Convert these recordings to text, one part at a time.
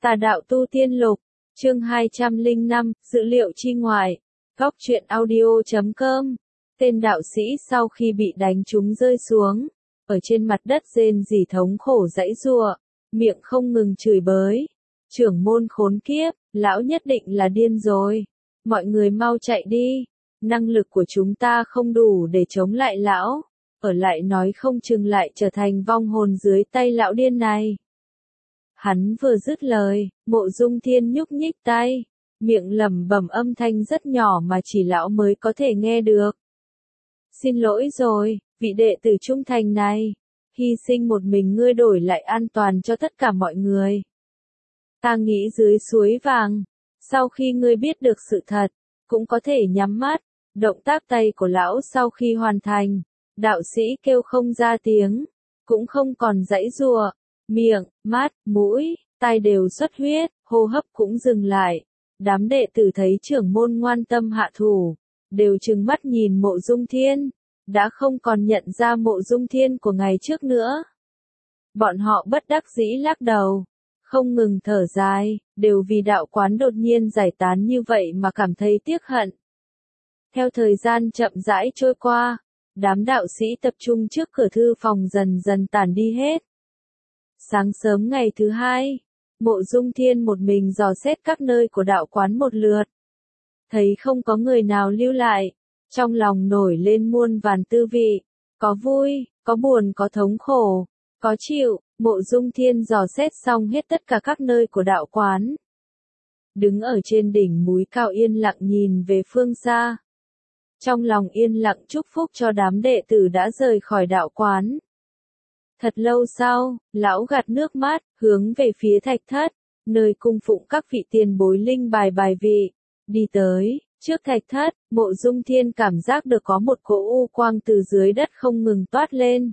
Tà đạo tu tiên lục, chương 205, dữ liệu chi ngoại, góc truyện audio.com. Tên đạo sĩ sau khi bị đánh trúng rơi xuống, ở trên mặt đất rên rỉ thống khổ giãy giụa, miệng không ngừng chửi bới. Trưởng môn khốn kiếp, lão nhất định là điên rồi. Mọi người mau chạy đi, năng lực của chúng ta không đủ để chống lại lão, ở lại nói không chừng lại trở thành vong hồn dưới tay lão điên này. Hắn vừa dứt lời, Mộ Dung Thiên nhúc nhích tay, miệng lẩm bẩm âm thanh rất nhỏ mà chỉ lão mới có thể nghe được. Xin lỗi rồi, vị đệ tử trung thành này, hy sinh một mình ngươi đổi lại an toàn cho tất cả mọi người. Ta nghĩ dưới suối vàng, sau khi ngươi biết được sự thật, cũng có thể nhắm mắt. Động tác tay của lão sau khi hoàn thành, đạo sĩ kêu không ra tiếng, cũng không còn giãy giụa, miệng, mắt, mũi, tai đều xuất huyết, hô hấp cũng dừng lại. Đám đệ tử thấy trưởng môn ngoan tâm hạ thủ, đều trừng mắt nhìn Mộ Dung Thiên, đã không còn nhận ra Mộ Dung Thiên của ngày trước nữa. Bọn họ bất đắc dĩ lắc đầu, không ngừng thở dài, đều vì đạo quán đột nhiên giải tán như vậy mà cảm thấy tiếc hận. Theo thời gian chậm rãi trôi qua, đám đạo sĩ tập trung trước cửa thư phòng dần dần tản đi hết. Sáng sớm ngày thứ hai, Mộ Dung Thiên một mình dò xét các nơi của đạo quán một lượt. Thấy không có người nào lưu lại, trong lòng nổi lên muôn vàn tư vị, có vui, có buồn, có thống khổ, có chịu. Mộ Dung Thiên dò xét xong hết tất cả các nơi của đạo quán. Đứng ở trên đỉnh núi cao yên lặng nhìn về phương xa. Trong lòng yên lặng chúc phúc cho đám đệ tử đã rời khỏi đạo quán. Thật lâu sau, lão gạt nước mắt, hướng về phía thạch thất, nơi cung phụng các vị tiền bối linh bài vị. Đi tới, trước thạch thất, Mộ Dung Thiên cảm giác được có một cỗ u quang từ dưới đất không ngừng toát lên.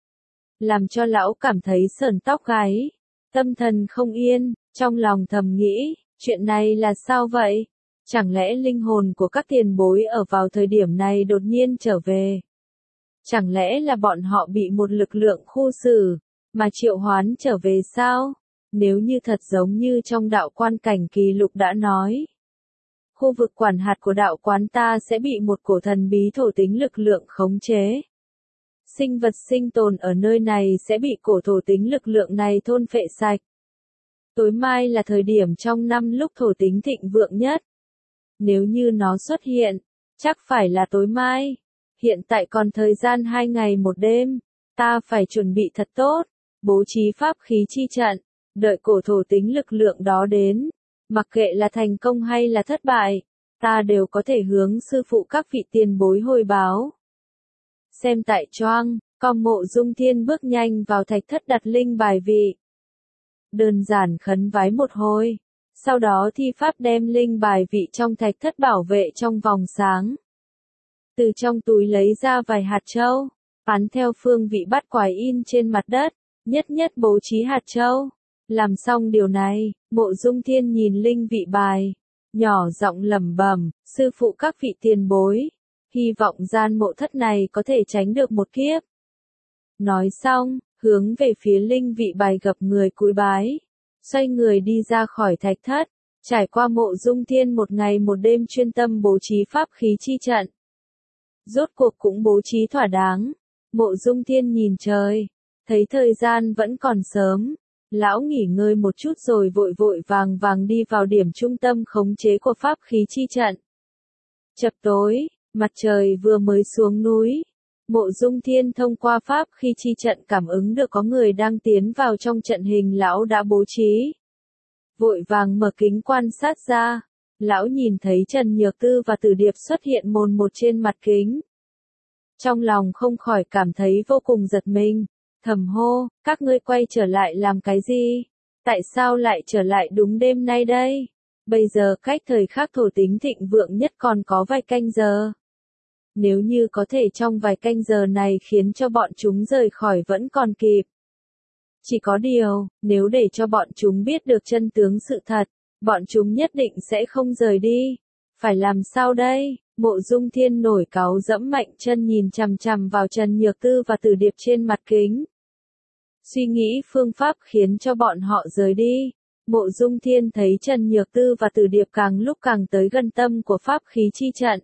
Làm cho lão cảm thấy sởn tóc gáy, tâm thần không yên, trong lòng thầm nghĩ, chuyện này là sao vậy? Chẳng lẽ linh hồn của các tiền bối ở vào thời điểm này đột nhiên trở về? Chẳng lẽ là bọn họ bị một lực lượng khu xử, mà triệu hoán trở về sao? Nếu như thật giống như trong đạo quan cảnh kỳ lục đã nói, khu vực quản hạt của đạo quán ta sẽ bị một cổ thần bí thổ tính lực lượng khống chế. Sinh vật sinh tồn ở nơi này sẽ bị cổ thổ tính lực lượng này thôn phệ sạch. Tối mai là thời điểm trong năm lúc thổ tính thịnh vượng nhất. Nếu như nó xuất hiện, chắc phải là tối mai. Hiện tại còn thời gian 2 ngày 1 đêm, ta phải chuẩn bị thật tốt, bố trí pháp khí chi trận, đợi cổ thổ tính lực lượng đó đến. Mặc kệ là thành công hay là thất bại, ta đều có thể hướng sư phụ các vị tiền bối hồi báo. Xem tại choang, con Mộ Dung Thiên bước nhanh vào thạch thất đặt linh bài vị. Đơn giản khấn vái một hồi, sau đó thi pháp đem linh bài vị trong thạch thất bảo vệ trong vòng sáng. Từ trong túi lấy ra vài hạt châu, ấn theo phương vị bắt quái in trên mặt đất, nhất nhất bố trí hạt châu. Làm xong điều này, Mộ Dung Thiên nhìn linh vị bài, nhỏ giọng lẩm bẩm, sư phụ các vị tiền bối, hy vọng gian mộ thất này có thể tránh được một kiếp. Nói xong, hướng về phía linh vị bài gập người cúi bái, xoay người đi ra khỏi thạch thất, trải qua Mộ Dung Thiên 1 ngày 1 đêm chuyên tâm bố trí pháp khí chi trận. Rốt cuộc cũng bố trí thỏa đáng, Mộ Dung Thiên nhìn trời, thấy thời gian vẫn còn sớm, lão nghỉ ngơi một chút rồi vội vội vàng vàng đi vào điểm trung tâm khống chế của pháp khí chi trận. Chập tối, mặt trời vừa mới xuống núi, Mộ Dung Thiên thông qua pháp khí chi trận cảm ứng được có người đang tiến vào trong trận hình lão đã bố trí. Vội vàng mở kính quan sát ra, lão nhìn thấy Trần Nhược Tư và Tử Điệp xuất hiện mồn một trên mặt kính. Trong lòng không khỏi cảm thấy vô cùng giật mình, thầm hô, các ngươi quay trở lại làm cái gì? Tại sao lại trở lại đúng đêm nay đây? Bây giờ cách thời khắc thổ tính thịnh vượng nhất còn có vài canh giờ. Nếu như có thể trong vài canh giờ này khiến cho bọn chúng rời khỏi vẫn còn kịp. Chỉ có điều, nếu để cho bọn chúng biết được chân tướng sự thật, bọn chúng nhất định sẽ không rời đi. Phải làm sao đây? Mộ Dung Thiên nổi cáu dẫm mạnh chân nhìn chằm chằm vào Trần Nhược Tư và Tử Điệp trên mặt kính. Suy nghĩ phương pháp khiến cho bọn họ rời đi. Mộ Dung Thiên thấy Trần Nhược Tư và Từ Điệp càng lúc càng tới gần tâm của pháp khí chi trận.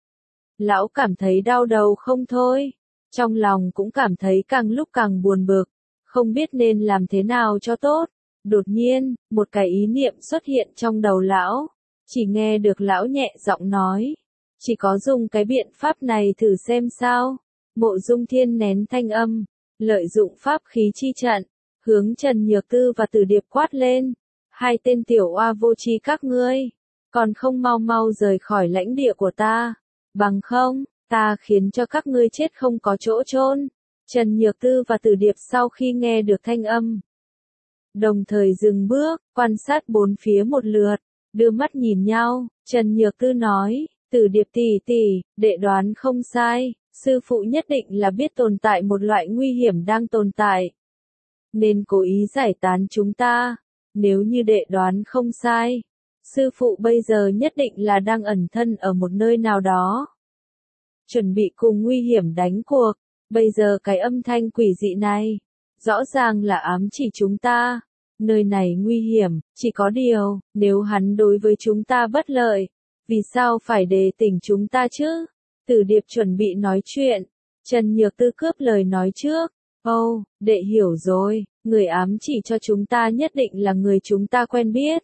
Lão cảm thấy đau đầu không thôi, trong lòng cũng cảm thấy càng lúc càng buồn bực, không biết nên làm thế nào cho tốt. Đột nhiên, một cái ý niệm xuất hiện trong đầu lão, chỉ nghe được lão nhẹ giọng nói, chỉ có dùng cái biện pháp này thử xem sao. Mộ Dung Thiên nén thanh âm, lợi dụng pháp khí chi trận, hướng Trần Nhược Tư và Từ Điệp quát lên, hai tên tiểu oa vô tri các ngươi, còn không mau mau rời khỏi lãnh địa của ta, bằng không, ta khiến cho các ngươi chết không có chỗ chôn. Trần Nhược Tư và Từ Điệp sau khi nghe được thanh âm, đồng thời dừng bước, quan sát bốn phía một lượt, đưa mắt nhìn nhau. Trần Nhược Tư nói, Từ Điệp tỷ tỷ, đệ đoán không sai, sư phụ nhất định là biết tồn tại một loại nguy hiểm đang tồn tại, nên cố ý giải tán chúng ta. Nếu như đệ đoán không sai, sư phụ bây giờ nhất định là đang ẩn thân ở một nơi nào đó, chuẩn bị cùng nguy hiểm đánh cuộc. Bây giờ cái âm thanh quỷ dị này, rõ ràng là ám chỉ chúng ta. Nơi này nguy hiểm, chỉ có điều, nếu hắn đối với chúng ta bất lợi, vì sao phải đề tỉnh chúng ta chứ? Từ Điệp chuẩn bị nói chuyện, Trần Nhược Tư cướp lời nói trước. Ồ, đệ hiểu rồi, người ám chỉ cho chúng ta nhất định là người chúng ta quen biết.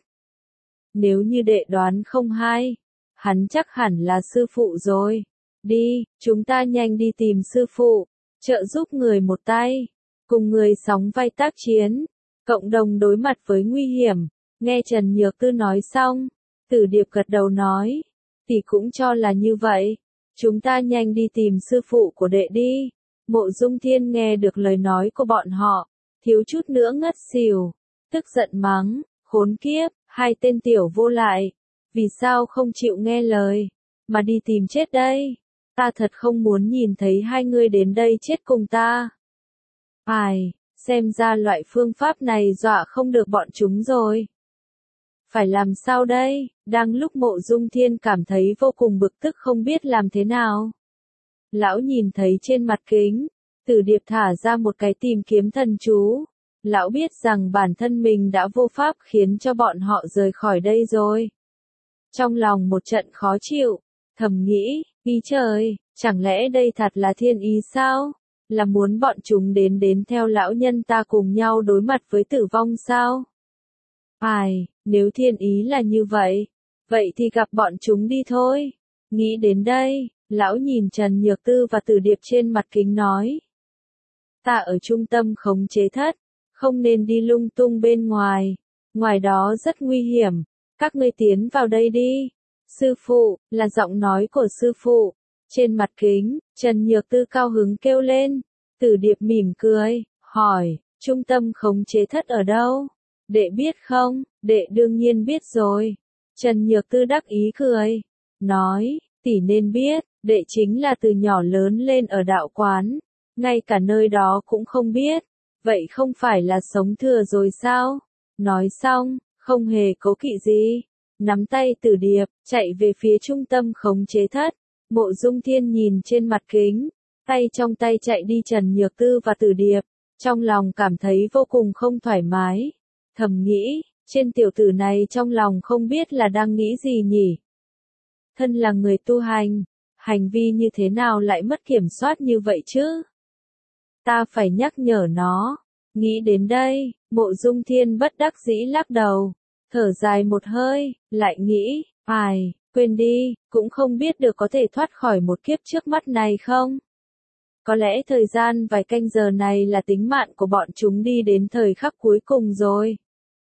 Nếu như đệ đoán không hay, hắn chắc hẳn là sư phụ rồi. Đi, chúng ta nhanh đi tìm sư phụ, trợ giúp người một tay, cùng người sóng vai tác chiến, cộng đồng đối mặt với nguy hiểm. Nghe Trần Nhược Tư nói xong, Từ Điệp gật đầu nói, tỷ cũng cho là như vậy, chúng ta nhanh đi tìm sư phụ của đệ đi. Mộ Dung Thiên nghe được lời nói của bọn họ, thiếu chút nữa ngất xỉu, tức giận mắng, khốn kiếp, hai tên tiểu vô lại, vì sao không chịu nghe lời, mà đi tìm chết đây? Ta thật không muốn nhìn thấy hai người đến đây chết cùng ta. Ai, xem ra loại phương pháp này dọa không được bọn chúng rồi. Phải làm sao đây? Đang lúc Mộ Dung Thiên cảm thấy vô cùng bực tức không biết làm thế nào. Lão nhìn thấy trên mặt kính, Từ Điệp thả ra một cái tìm kiếm thần chú. Lão biết rằng bản thân mình đã vô pháp khiến cho bọn họ rời khỏi đây rồi. Trong lòng một trận khó chịu, thầm nghĩ, ý trời, chẳng lẽ đây thật là thiên ý sao? Là muốn bọn chúng đến theo lão nhân ta cùng nhau đối mặt với tử vong sao? Ai, nếu thiên ý là như vậy, vậy thì gặp bọn chúng đi thôi. Nghĩ đến đây, lão nhìn Trần Nhược Tư và Từ Điệp trên mặt kính nói. Ta ở trung tâm khống chế thất, không nên đi lung tung bên ngoài, ngoài đó rất nguy hiểm, các ngươi tiến vào đây đi. Sư phụ, là giọng nói của sư phụ. Trên mặt kính, Trần Nhược Tư cao hứng kêu lên. Từ Điệp mỉm cười, hỏi, trung tâm khống chế thất ở đâu? Đệ biết không? Đệ đương nhiên biết rồi. Trần Nhược Tư đắc ý cười, nói, tỷ nên biết, đệ chính là từ nhỏ lớn lên ở đạo quán, ngay cả nơi đó cũng không biết, vậy không phải là sống thừa rồi sao? Nói xong, không hề cố kỵ gì, nắm tay Từ Điệp, chạy về phía trung tâm khống chế thất. Mộ Dung Thiên nhìn trên mặt kính, tay trong tay chạy đi Trần Nhược Tư và Từ Điệp, trong lòng cảm thấy vô cùng không thoải mái, thầm nghĩ, trên tiểu tử này trong lòng không biết là đang nghĩ gì nhỉ? Thân là người tu hành, hành vi như thế nào lại mất kiểm soát như vậy chứ? Ta phải nhắc nhở nó. Nghĩ đến đây, Mộ Dung Thiên bất đắc dĩ lắc đầu, thở dài một hơi, lại nghĩ, ai, quên đi, cũng không biết được có thể thoát khỏi một kiếp trước mắt này không? Có lẽ thời gian vài canh giờ này là tính mạng của bọn chúng đi đến thời khắc cuối cùng rồi.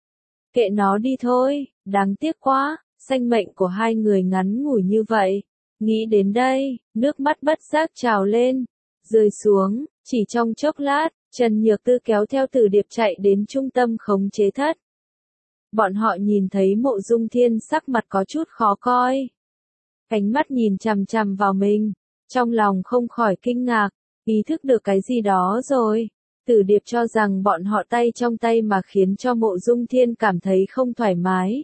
Kệ nó đi thôi, đáng tiếc quá, sinh mệnh của hai người ngắn ngủi như vậy. Nghĩ đến đây, nước mắt bất giác trào lên, rơi xuống, chỉ trong chốc lát, Trần Nhược Tư kéo theo Từ Điệp chạy đến trung tâm khống chế thất. Bọn họ nhìn thấy Mộ Dung Thiên sắc mặt có chút khó coi. Ánh mắt nhìn chằm chằm vào mình, trong lòng không khỏi kinh ngạc, ý thức được cái gì đó rồi. Từ Điệp cho rằng bọn họ tay trong tay mà khiến cho Mộ Dung Thiên cảm thấy không thoải mái.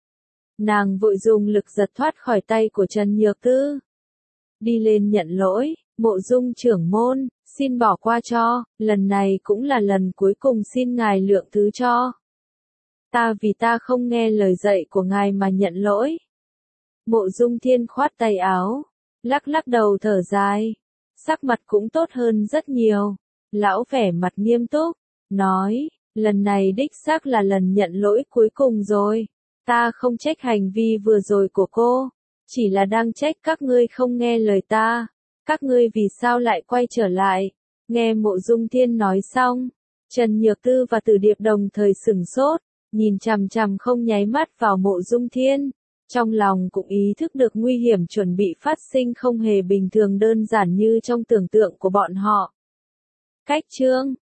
Nàng vội dùng lực giật thoát khỏi tay của Trần Nhược Tư. Đi lên nhận lỗi, Mộ Dung trưởng môn, xin bỏ qua cho, lần này cũng là lần cuối cùng xin ngài lượng thứ cho. vì ta không nghe lời dạy của ngài mà nhận lỗi. Mộ Dung Thiên khoát tay áo, lắc lắc đầu thở dài, sắc mặt cũng tốt hơn rất nhiều. Lão vẻ mặt nghiêm túc, nói, lần này đích xác là lần nhận lỗi cuối cùng rồi. Ta không trách hành vi vừa rồi của cô, chỉ là đang trách các ngươi không nghe lời ta. Các ngươi vì sao lại quay trở lại? Nghe Mộ Dung Thiên nói xong, Trần Nhược Tư và Từ Điệp đồng thời sửng sốt, nhìn chằm chằm không nháy mắt vào Mộ Dung Thiên. Trong lòng cũng ý thức được nguy hiểm chuẩn bị phát sinh không hề bình thường đơn giản như trong tưởng tượng của bọn họ. Cách chương